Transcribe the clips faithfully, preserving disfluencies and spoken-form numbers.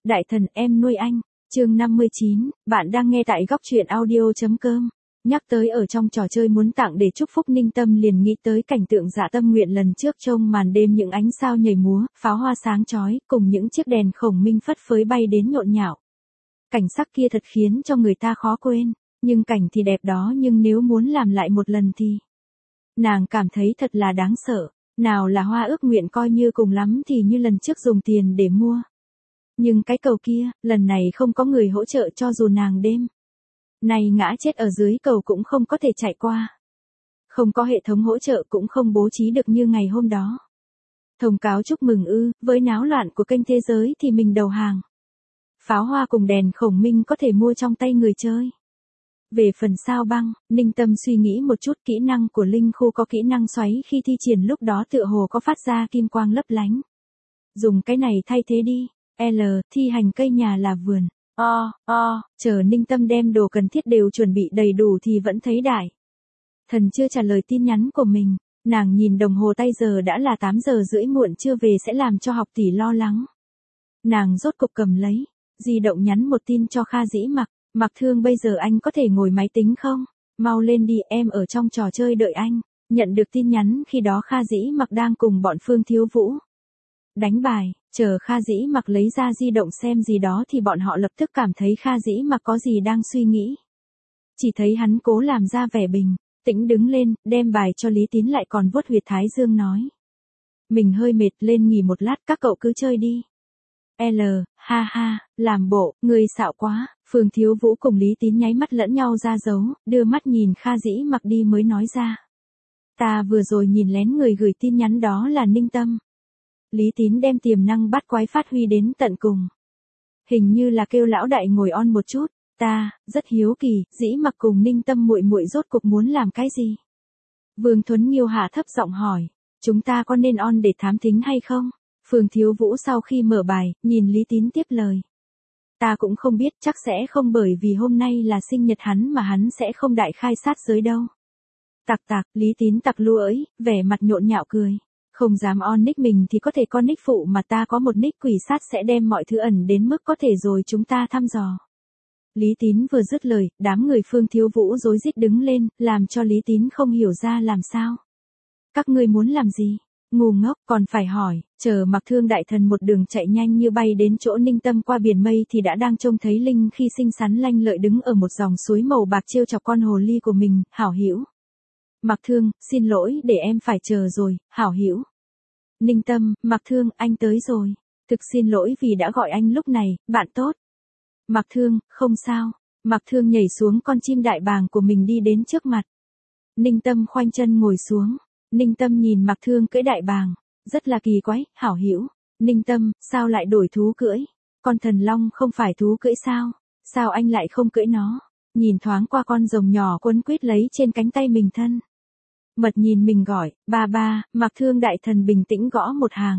Đại thần em nuôi anh, chương năm mươi chín, bạn đang nghe tại góc truyện audio.com. Nhắc tới ở trong trò chơi muốn tặng để chúc phúc Ninh Tâm liền nghĩ tới cảnh tượng Dạ Tâm Nguyện lần trước trông màn đêm những ánh sao nhảy múa, pháo hoa sáng chói, cùng những chiếc đèn khổng minh phất phới bay đến nhộn nhạo. Cảnh sắc kia thật khiến cho người ta khó quên, nhưng cảnh thì đẹp đó nhưng nếu muốn làm lại một lần thì... Nàng cảm thấy thật là đáng sợ, nào là hoa ước nguyện coi như cùng lắm thì như lần trước dùng tiền để mua. Nhưng cái cầu kia, lần này không có người hỗ trợ cho dù nàng đêm này ngã chết ở dưới cầu cũng không có thể chạy qua. Không có hệ thống hỗ trợ cũng không bố trí được như ngày hôm đó. Thông cáo chúc mừng ư, với náo loạn của kênh thế giới thì mình đầu hàng. Pháo hoa cùng đèn khổng minh có thể mua trong tay người chơi. Về phần sao băng, Ninh Tâm suy nghĩ một chút, kỹ năng của Linh Khu có kỹ năng xoáy khi thi triển lúc đó tựa hồ có phát ra kim quang lấp lánh. Dùng cái này thay thế đi. L, thi hành cây nhà là vườn. O, o, chờ Ninh Tâm đem đồ cần thiết đều chuẩn bị đầy đủ thì vẫn thấy Đại Thần chưa trả lời tin nhắn của mình. Nàng nhìn đồng hồ tay giờ đã là tám giờ rưỡi muộn chưa về sẽ làm cho học tỷ lo lắng. Nàng rốt cục cầm lấy di động nhắn một tin cho Kha Dĩ Mặc. Mặc Thương bây giờ anh có thể ngồi máy tính không? Mau lên đi, em ở trong trò chơi đợi anh. Nhận được tin nhắn khi đó Kha Dĩ Mặc đang cùng bọn Phương Thiếu Vũ đánh bài, chờ Kha Dĩ Mặc lấy ra di động xem gì đó thì bọn họ lập tức cảm thấy Kha Dĩ Mặc có gì đang suy nghĩ. Chỉ thấy hắn cố làm ra vẻ bình tĩnh đứng lên, đem bài cho Lý Tín lại còn vuốt huyệt thái dương nói. Mình hơi mệt, lên nghỉ một lát, các cậu cứ chơi đi. L, ha ha, làm bộ, người xạo quá. Phương Thiếu Vũ cùng Lý Tín nháy mắt lẫn nhau ra dấu, đưa mắt nhìn Kha Dĩ Mặc đi mới nói ra. Ta vừa rồi nhìn lén người gửi tin nhắn đó là Ninh Tâm. Lý Tín đem tiềm năng bắt quái phát huy đến tận cùng. Hình như là kêu lão đại ngồi on một chút, ta rất hiếu kỳ, Dĩ Mặc cùng Ninh Tâm muội muội rốt cục muốn làm cái gì? Vương Thuấn Nghiêu hạ thấp giọng hỏi, chúng ta có nên on để thám thính hay không? Phương Thiếu Vũ sau khi mở bài, nhìn Lý Tín tiếp lời. Ta cũng không biết, chắc sẽ không, bởi vì hôm nay là sinh nhật hắn mà hắn sẽ không đại khai sát giới đâu. Tặc tặc, Lý Tín tặc lưỡi, vẻ mặt nhộn nhạo cười. Không dám on nick mình thì có thể con nick phụ mà ta có một nick quỷ sát sẽ đem mọi thứ ẩn đến mức có thể rồi chúng ta thăm dò. Lý Tín vừa dứt lời, đám người Phương Thiếu Vũ rối rít đứng lên, làm cho Lý Tín không hiểu ra làm sao. Các ngươi muốn làm gì? Ngu ngốc, còn phải hỏi, chờ Mặc Thương đại thần một đường chạy nhanh như bay đến chỗ Ninh Tâm qua biển mây thì đã đang trông thấy Linh khi xinh xắn lanh lợi đứng ở một dòng suối màu bạc trêu chọc con hồ ly của mình, hảo hữu. Mặc Thương, xin lỗi để em phải chờ rồi, hảo hữu. Ninh Tâm, Mặc Thương, anh tới rồi. Thực xin lỗi vì đã gọi anh lúc này, bạn tốt. Mặc Thương, không sao. Mặc Thương nhảy xuống con chim đại bàng của mình đi đến trước mặt. Ninh Tâm khoanh chân ngồi xuống. Ninh Tâm nhìn Mặc Thương cưỡi đại bàng, rất là kỳ quái, hảo hữu. Ninh Tâm, sao lại đổi thú cưỡi? Con thần long không phải thú cưỡi sao? Sao anh lại không cưỡi nó? Nhìn thoáng qua con rồng nhỏ quấn quýt lấy trên cánh tay mình thân. Mật nhìn mình gọi, ba ba, Mặc Thương đại thần bình tĩnh gõ một hàng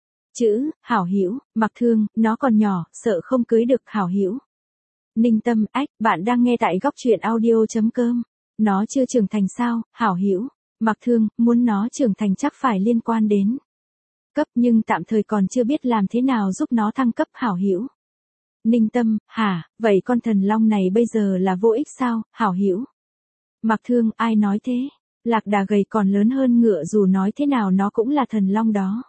chữ, hảo hữu. Mặc Thương, nó còn nhỏ, sợ không cưới được, hảo hữu. Ninh Tâm, ách, bạn đang nghe tại góc truyện audio.com. Nó chưa trưởng thành sao, hảo hữu. Mặc Thương, muốn nó trưởng thành chắc phải liên quan đến cấp nhưng tạm thời còn chưa biết làm thế nào giúp nó thăng cấp, hảo hữu. Ninh Tâm, hả, vậy con thần long này bây giờ là vô ích sao, hảo hữu. Mặc Thương, ai nói thế? Lạc đà gầy còn lớn hơn ngựa, dù nói thế nào nó cũng là thần long đó.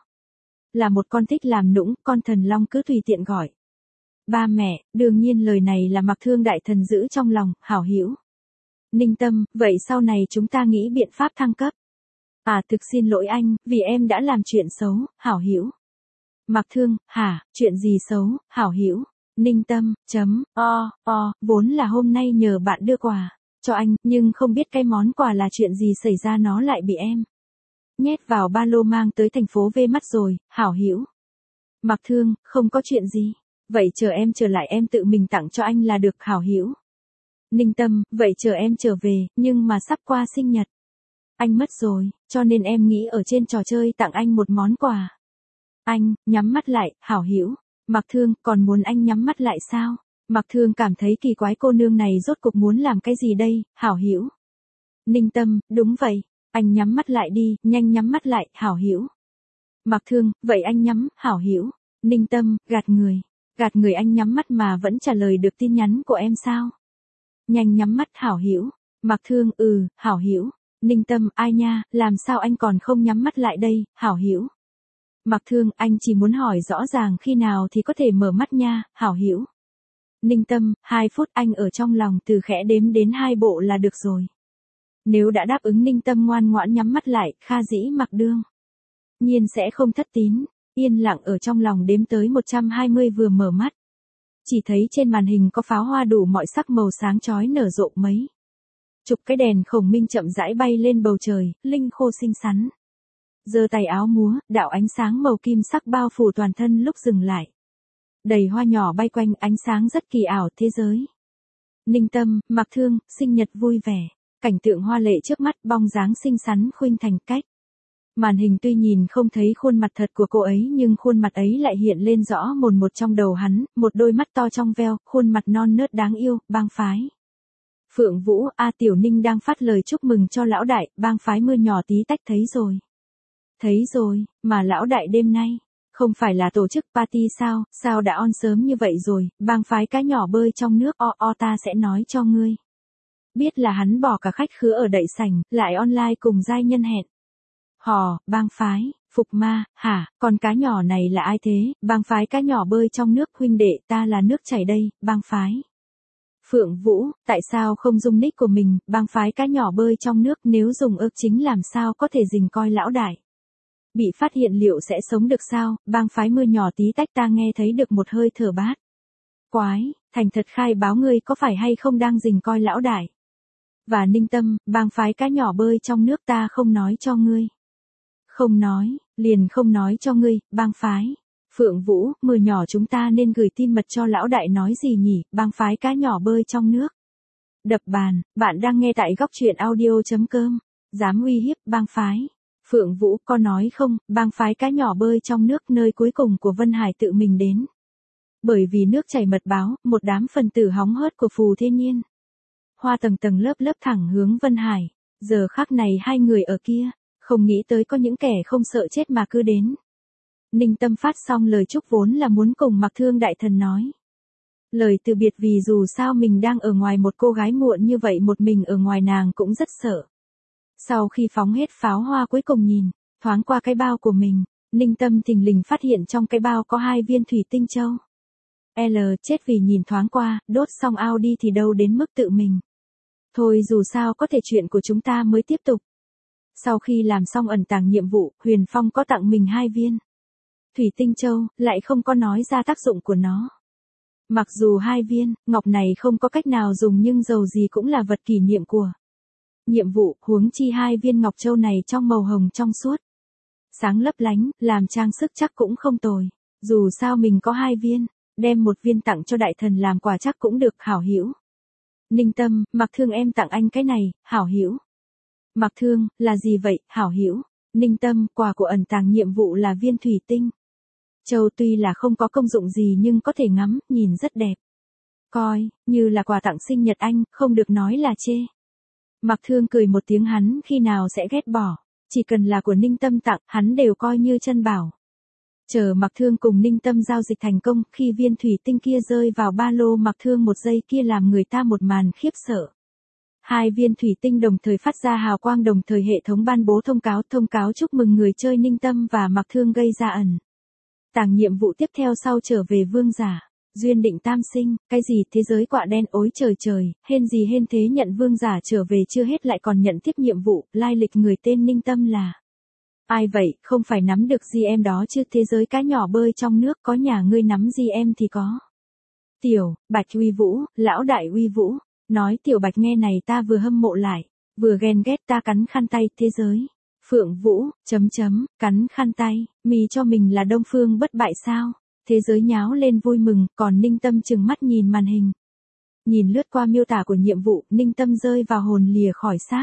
Là một con thích làm nũng, con thần long cứ tùy tiện gọi. Ba mẹ, đương nhiên lời này là Mặc Thương đại thần giữ trong lòng, hảo hữu. Ninh Tâm, vậy sau này chúng ta nghĩ biện pháp thăng cấp. À thực xin lỗi anh, vì em đã làm chuyện xấu, hảo hữu. Mặc Thương, hả, chuyện gì xấu, hảo hữu. Ninh Tâm, chấm, o, o, vốn là hôm nay nhờ bạn đưa quà cho anh, nhưng không biết cái món quà là chuyện gì xảy ra nó lại bị em nhét vào ba lô mang tới thành phố V mắt rồi, hảo hữu. Mặc Thương, không có chuyện gì. Vậy chờ em trở lại em tự mình tặng cho anh là được, hảo hữu. Ninh Tâm, vậy chờ em trở về, nhưng mà sắp qua sinh nhật anh mất rồi, cho nên em nghĩ ở trên trò chơi tặng anh một món quà. Anh, nhắm mắt lại, hảo hữu. Mặc Thương, còn muốn anh nhắm mắt lại sao? Mặc Thương cảm thấy kỳ quái, cô nương này rốt cục muốn làm cái gì đây, hảo hữu. Ninh Tâm, đúng vậy, anh nhắm mắt lại đi, nhanh nhắm mắt lại, hảo hữu. Mặc Thương, vậy anh nhắm, hảo hữu. Ninh Tâm, gạt người. Gạt người anh nhắm mắt mà vẫn trả lời được tin nhắn của em sao? Nhanh nhắm mắt Hảo Hữu. Mạc Thương, ừ, Hảo Hữu. Ninh Tâm, ai nha, làm sao anh còn không nhắm mắt lại đây, Hảo Hữu. Mạc Thương, anh chỉ muốn hỏi rõ ràng khi nào thì có thể mở mắt nha, Hảo Hữu. Ninh Tâm, hai phút anh ở trong lòng từ khẽ đếm đến hai bộ là được rồi. Nếu đã đáp ứng Ninh Tâm ngoan ngoãn nhắm mắt lại, Kha dĩ mặc đương nhiên sẽ không thất tín, yên lặng ở trong lòng đếm tới một trăm hai mươi vừa mở mắt. Chỉ thấy trên màn hình có pháo hoa đủ mọi sắc màu sáng chói nở rộ mấy. Chục cái đèn khổng minh chậm rãi bay lên bầu trời, linh khô xinh xắn. Giơ tay áo múa, đạo ánh sáng màu kim sắc bao phủ toàn thân lúc dừng lại. Đầy hoa nhỏ bay quanh, ánh sáng rất kỳ ảo thế giới. Ninh Tâm, Mạc Thương, sinh nhật vui vẻ. Cảnh tượng hoa lệ trước mắt, bong dáng xinh xắn khuynh thành cách. Màn hình tuy nhìn không thấy khuôn mặt thật của cô ấy nhưng khuôn mặt ấy lại hiện lên rõ mồn một trong đầu hắn, một đôi mắt to trong veo, khuôn mặt non nớt đáng yêu, bang phái. Phượng Vũ, A Tiểu Ninh đang phát lời chúc mừng cho lão đại, bang phái mưa nhỏ tí tách thấy rồi. Thấy rồi, mà lão đại đêm nay, không phải là tổ chức party sao, sao đã on sớm như vậy rồi, bang phái cá nhỏ bơi trong nước o o ta sẽ nói cho ngươi. Biết là hắn bỏ cả khách khứa ở đậy sảnh, lại online cùng giai nhân hẹn. Hò, bang phái, Phục Ma, hả, con cá nhỏ này là ai thế, bang phái cá nhỏ bơi trong nước huynh đệ ta là nước chảy đây, bang phái. Phượng Vũ, tại sao không dùng nick của mình, bang phái cá nhỏ bơi trong nước nếu dùng ước chính làm sao có thể dình coi lão đại. Bị phát hiện liệu sẽ sống được sao, bang phái mưa nhỏ tí tách ta nghe thấy được một hơi thở bát. Quái, thành thật khai báo ngươi có phải hay không đang dình coi lão đại. Và Ninh Tâm, bang phái cá nhỏ bơi trong nước ta không nói cho ngươi. Không nói, liền không nói cho ngươi, bang phái. Phượng Vũ, mưa nhỏ chúng ta nên gửi tin mật cho lão đại nói gì nhỉ, bang phái cá nhỏ bơi trong nước. Đập bàn, bạn đang nghe tại góc truyện audio.com. Dám uy hiếp bang phái. Phượng Vũ, có nói không, bang phái cá nhỏ bơi trong nước nơi cuối cùng của Vân Hải tự mình đến. Bởi vì nước chảy mật báo, một đám phần tử hóng hớt của Phù Thiên Nhiên. Hoa tầng tầng lớp lớp thẳng hướng Vân Hải. Giờ khắc này hai người ở kia, không nghĩ tới có những kẻ không sợ chết mà cứ đến. Ninh Tâm phát xong lời chúc vốn là muốn cùng Mạc Thương đại thần nói. Lời từ biệt vì dù sao mình đang ở ngoài một cô gái muộn như vậy một mình ở ngoài nàng cũng rất sợ. Sau khi phóng hết pháo hoa cuối cùng nhìn, thoáng qua cái bao của mình, Ninh Tâm thình lình phát hiện trong cái bao có hai viên thủy tinh châu. L chết vì nhìn thoáng qua, đốt xong ao đi thì đâu đến mức tự mình. Thôi dù sao có thể chuyện của chúng ta mới tiếp tục. Sau khi làm xong ẩn tàng nhiệm vụ, Huyền Phong có tặng mình hai viên thủy tinh châu, lại không có nói ra tác dụng của nó. Mặc dù hai viên ngọc này không có cách nào dùng nhưng dầu gì cũng là vật kỷ niệm của nhiệm vụ, huống chi hai viên ngọc châu này trong màu hồng trong suốt, sáng lấp lánh, làm trang sức chắc cũng không tồi. Dù sao mình có hai viên, đem một viên tặng cho đại thần làm quà chắc cũng được, Hảo Hữu. Ninh Tâm, Mạc Thương em tặng anh cái này, Hảo Hữu. Mạc Thương, là gì vậy, Hảo Hữu? Ninh Tâm, quà của ẩn tàng nhiệm vụ là viên thủy tinh châu, tuy là không có công dụng gì nhưng có thể ngắm, nhìn rất đẹp. Coi, như là quà tặng sinh nhật anh, không được nói là chê. Mạc Thương cười một tiếng, hắn khi nào sẽ ghét bỏ, chỉ cần là của Ninh Tâm tặng, hắn đều coi như chân bảo. Chờ Mạc Thương cùng Ninh Tâm giao dịch thành công, khi viên thủy tinh kia rơi vào ba lô Mạc Thương một giây kia làm người ta một màn khiếp sợ. Hai viên thủy tinh đồng thời phát ra hào quang, đồng thời hệ thống ban bố thông cáo, thông cáo chúc mừng người chơi Ninh Tâm và Mạc Thương gây ra ẩn tàng nhiệm vụ tiếp theo sau trở về vương giả. Duyên định tam sinh, cái gì thế giới quạ đen ối trời trời, hên gì hên thế nhận vương giả trở về chưa hết lại còn nhận tiếp nhiệm vụ, lai lịch người tên Ninh Tâm là ai vậy, không phải nắm được gì em đó chứ, thế giới cá nhỏ bơi trong nước có nhà ngươi nắm gì em thì có. Tiểu, Bạch uy vũ, lão đại uy vũ, nói Tiểu Bạch nghe này ta vừa hâm mộ lại, vừa ghen ghét ta cắn khăn tay, thế giới. Phượng Vũ, chấm chấm, cắn khăn tay, mì cho mình là Đông Phương bất bại sao? Thế giới nháo lên vui mừng, còn Ninh Tâm trừng mắt nhìn màn hình. Nhìn lướt qua miêu tả của nhiệm vụ, Ninh Tâm rơi vào hồn lìa khỏi xác.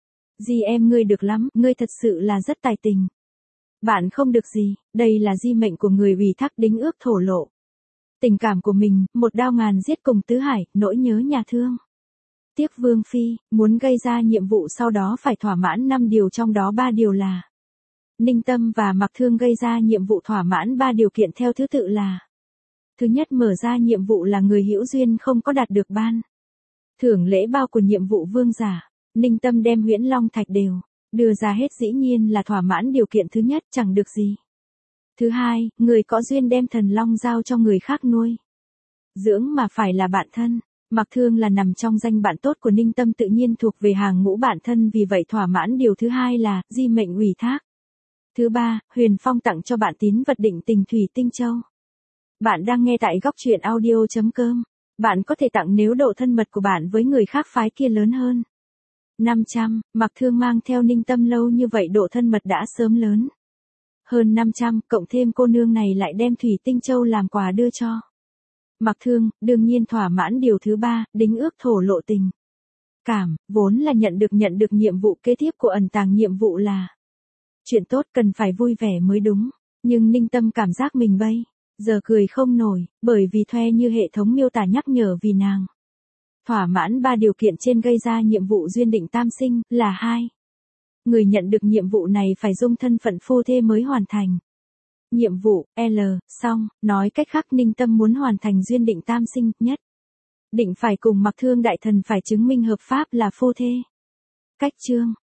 Di em ngươi được lắm, ngươi thật sự là rất tài tình. Bạn không được gì, đây là di mệnh của người ủy thác đính ước thổ lộ. Tình cảm của mình, một đao ngàn giết cùng tứ hải, nỗi nhớ nhà thương. Tiếc Vương Phi, muốn gây ra nhiệm vụ sau đó phải thỏa mãn năm điều, trong đó ba điều là Ninh Tâm và Mạc Thương gây ra nhiệm vụ thỏa mãn ba điều kiện theo thứ tự là Thứ nhất mở ra nhiệm vụ là người hữu duyên không có đạt được ban thưởng lễ bao của nhiệm vụ vương giả. Ninh Tâm đem huyễn long thạch đều đưa ra hết, dĩ nhiên là thỏa mãn điều kiện thứ nhất, chẳng được gì. Thứ hai, người có duyên đem thần long giao cho người khác nuôi dưỡng mà phải là bạn thân. Mặc Thương là nằm trong danh bạn tốt của Ninh Tâm, tự nhiên thuộc về hàng ngũ bạn thân, vì vậy thỏa mãn điều thứ hai là di mệnh ủy thác. Thứ ba, Huyền Phong tặng cho bạn tín vật định tình thủy tinh châu. Bạn đang nghe tại góc truyện audio chấm com. Bạn có thể tặng nếu độ thân mật của bạn với người khác phái kia lớn hơn năm trăm. Mặc Thương mang theo Ninh Tâm lâu như vậy, độ thân mật đã sớm lớn hơn năm trăm, cộng thêm cô nương này lại đem thủy tinh châu làm quà đưa cho Mặc Thương, đương nhiên thỏa mãn điều thứ ba, đính ước thổ lộ tình cảm, vốn là nhận được nhận được nhiệm vụ kế tiếp của ẩn tàng nhiệm vụ là chuyện tốt, cần phải vui vẻ mới đúng. Nhưng Ninh Tâm cảm giác mình bây giờ cười không nổi, bởi vì thoe như hệ thống miêu tả nhắc nhở vì nàng thỏa mãn ba điều kiện trên gây ra nhiệm vụ duyên định tam sinh, là hai. Người nhận được nhiệm vụ này phải dung thân phận phu thê mới hoàn thành nhiệm vụ. L. Xong, nói cách khác Ninh Tâm muốn hoàn thành duyên định tam sinh, nhất định phải cùng Mặc Thương đại thần phải chứng minh hợp pháp là phu thê. Cách chương